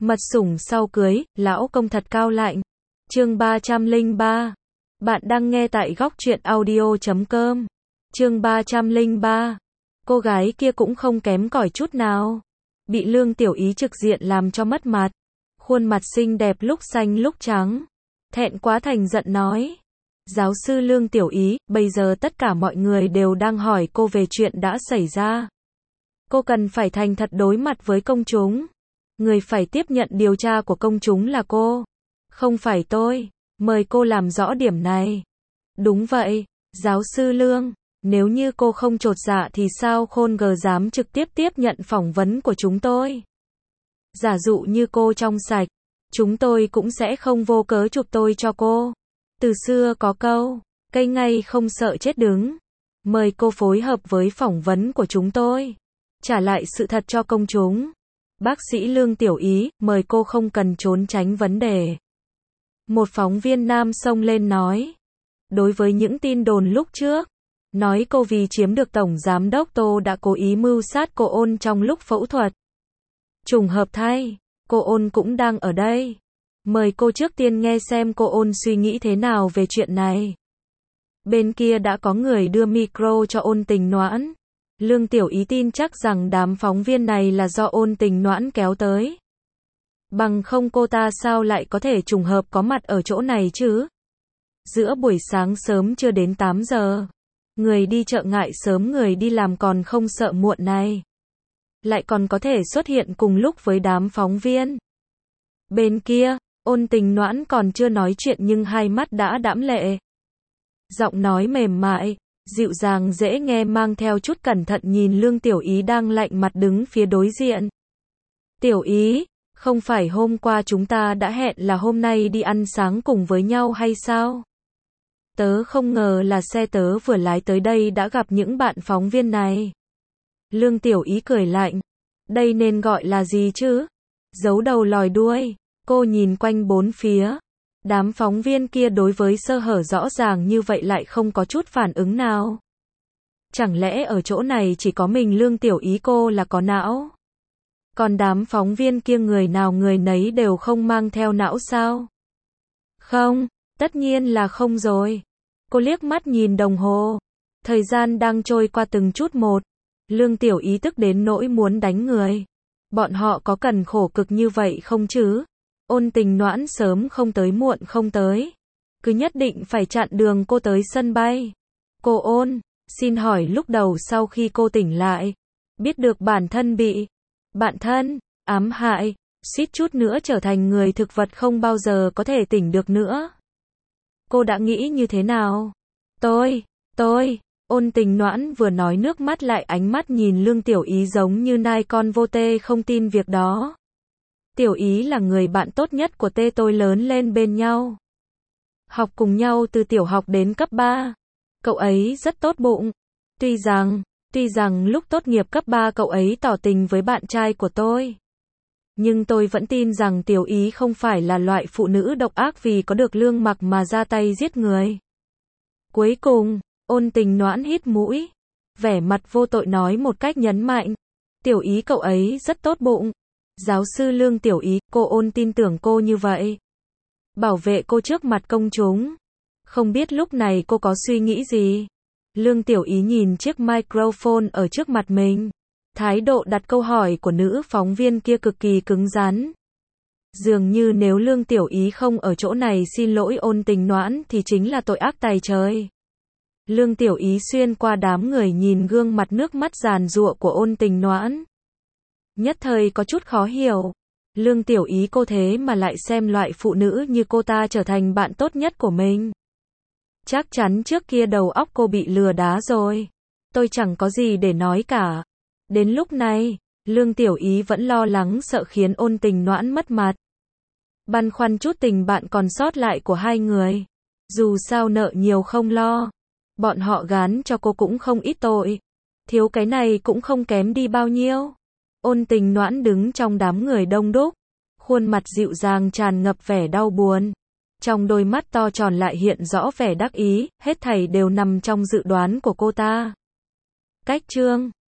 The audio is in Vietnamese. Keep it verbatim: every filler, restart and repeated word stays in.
Mật sủng sau cưới, lão công thật cao lạnh. Chương ba trăm lẻ ba. Bạn đang nghe tại góc truyện audio chấm com. Chương ba trăm lẻ ba. Cô gái kia cũng không kém cỏi chút nào. Bị Lương Tiểu Ý trực diện làm cho mất mặt. Khuôn mặt xinh đẹp lúc xanh lúc trắng. Thẹn quá thành giận nói. Giáo sư Lương Tiểu Ý, bây giờ tất cả mọi người đều đang hỏi cô về chuyện đã xảy ra. Cô cần phải thành thật đối mặt với công chúng. Người phải tiếp nhận điều tra của công chúng là cô, không phải tôi. Mời cô làm rõ điểm này. Đúng vậy, giáo sư Lương. Nếu như cô không chột dạ thì sao Khôn G dám trực tiếp tiếp nhận phỏng vấn của chúng tôi? Giả dụ như cô trong sạch, chúng tôi cũng sẽ không vô cớ chụp tôi cho cô. Từ xưa có câu, cây ngay không sợ chết đứng. Mời cô phối hợp với phỏng vấn của chúng tôi. Trả lại sự thật cho công chúng. Bác sĩ Lương Tiểu Ý, mời cô không cần trốn tránh vấn đề. Một phóng viên nam xông lên nói. Đối với những tin đồn lúc trước, nói cô vì chiếm được Tổng Giám đốc Tô đã cố ý mưu sát cô Ôn trong lúc phẫu thuật. Trùng hợp thay, cô Ôn cũng đang ở đây. Mời cô trước tiên nghe xem cô Ôn suy nghĩ thế nào về chuyện này. Bên kia đã có người đưa micro cho Ôn Tình Noãn. Lương Tiểu Ý tin chắc rằng đám phóng viên này là do Ôn Tình Noãn kéo tới. Bằng không cô ta sao lại có thể trùng hợp có mặt ở chỗ này chứ? Giữa buổi sáng sớm chưa đến tám giờ. Người đi chợ ngại sớm người đi làm còn không sợ muộn này. Lại còn có thể xuất hiện cùng lúc với đám phóng viên. Bên kia, Ôn Tình Noãn còn chưa nói chuyện nhưng hai mắt đã đẫm lệ. Giọng nói mềm mại, dịu dàng dễ nghe mang theo chút cẩn thận nhìn Lương Tiểu Ý đang lạnh mặt đứng phía đối diện. Tiểu Ý, không phải hôm qua chúng ta đã hẹn là hôm nay đi ăn sáng cùng với nhau hay sao? Tớ không ngờ là xe tớ vừa lái tới đây đã gặp những bạn phóng viên này. Lương Tiểu Ý cười lạnh. Đây nên gọi là gì chứ? Giấu đầu lòi đuôi. Cô nhìn quanh bốn phía. Đám phóng viên kia đối với sơ hở rõ ràng như vậy lại không có chút phản ứng nào. Chẳng lẽ ở chỗ này chỉ có mình Lương Tiểu Ý cô là có não? Còn đám phóng viên kia người nào người nấy đều không mang theo não sao? Không, tất nhiên là không rồi. Cô liếc mắt nhìn đồng hồ. Thời gian đang trôi qua từng chút một. Lương Tiểu Ý tức đến nỗi muốn đánh người. Bọn họ có cần khổ cực như vậy không chứ? Ôn Tình Noãn sớm không tới muộn không tới. Cứ nhất định phải chặn đường cô tới sân bay. Cô Ôn, xin hỏi lúc đầu sau khi cô tỉnh lại, biết được bản thân bị bạn thân ám hại, suýt chút nữa trở thành người thực vật không bao giờ có thể tỉnh được nữa. Cô đã nghĩ như thế nào? Tôi, tôi, Ôn Tình Noãn vừa nói nước mắt lại ánh mắt nhìn Lương Tiểu Ý giống như nai con vô tê không tin việc đó. Tiểu Ý là người bạn tốt nhất của tê tôi lớn lên bên nhau. Học cùng nhau từ tiểu học đến cấp ba. Cậu ấy rất tốt bụng. Tuy rằng, tuy rằng lúc tốt nghiệp cấp ba cậu ấy tỏ tình với bạn trai của tôi. Nhưng tôi vẫn tin rằng Tiểu Ý không phải là loại phụ nữ độc ác vì có được lương mặc mà ra tay giết người. Cuối cùng, Ôn Tình Noãn hít mũi. Vẻ mặt vô tội nói một cách nhấn mạnh. Tiểu Ý cậu ấy rất tốt bụng. Giáo sư Lương Tiểu Ý, cô Ôn tin tưởng cô như vậy. Bảo vệ cô trước mặt công chúng. Không biết lúc này cô có suy nghĩ gì? Lương Tiểu Ý nhìn chiếc microphone ở trước mặt mình. Thái độ đặt câu hỏi của nữ phóng viên kia cực kỳ cứng rắn. Dường như nếu Lương Tiểu Ý không ở chỗ này xin lỗi Ôn Tình Noãn thì chính là tội ác tày trời. Lương Tiểu Ý xuyên qua đám người nhìn gương mặt nước mắt giàn giụa của Ôn Tình Noãn. Nhất thời có chút khó hiểu. Lương Tiểu Ý cô thế mà lại xem loại phụ nữ như cô ta trở thành bạn tốt nhất của mình. Chắc chắn trước kia đầu óc cô bị lừa đá rồi. Tôi chẳng có gì để nói cả. Đến lúc này, Lương Tiểu Ý vẫn lo lắng sợ khiến Ôn Tình Noãn mất mặt. Băn khoăn chút tình bạn còn sót lại của hai người. Dù sao nợ nhiều không lo. Bọn họ gán cho cô cũng không ít tội. Thiếu cái này cũng không kém đi bao nhiêu. Ôn Tình Noãn đứng trong đám người đông đúc. Khuôn mặt dịu dàng tràn ngập vẻ đau buồn. Trong đôi mắt to tròn lại hiện rõ vẻ đắc ý, hết thảy đều nằm trong dự đoán của cô ta. Cách chương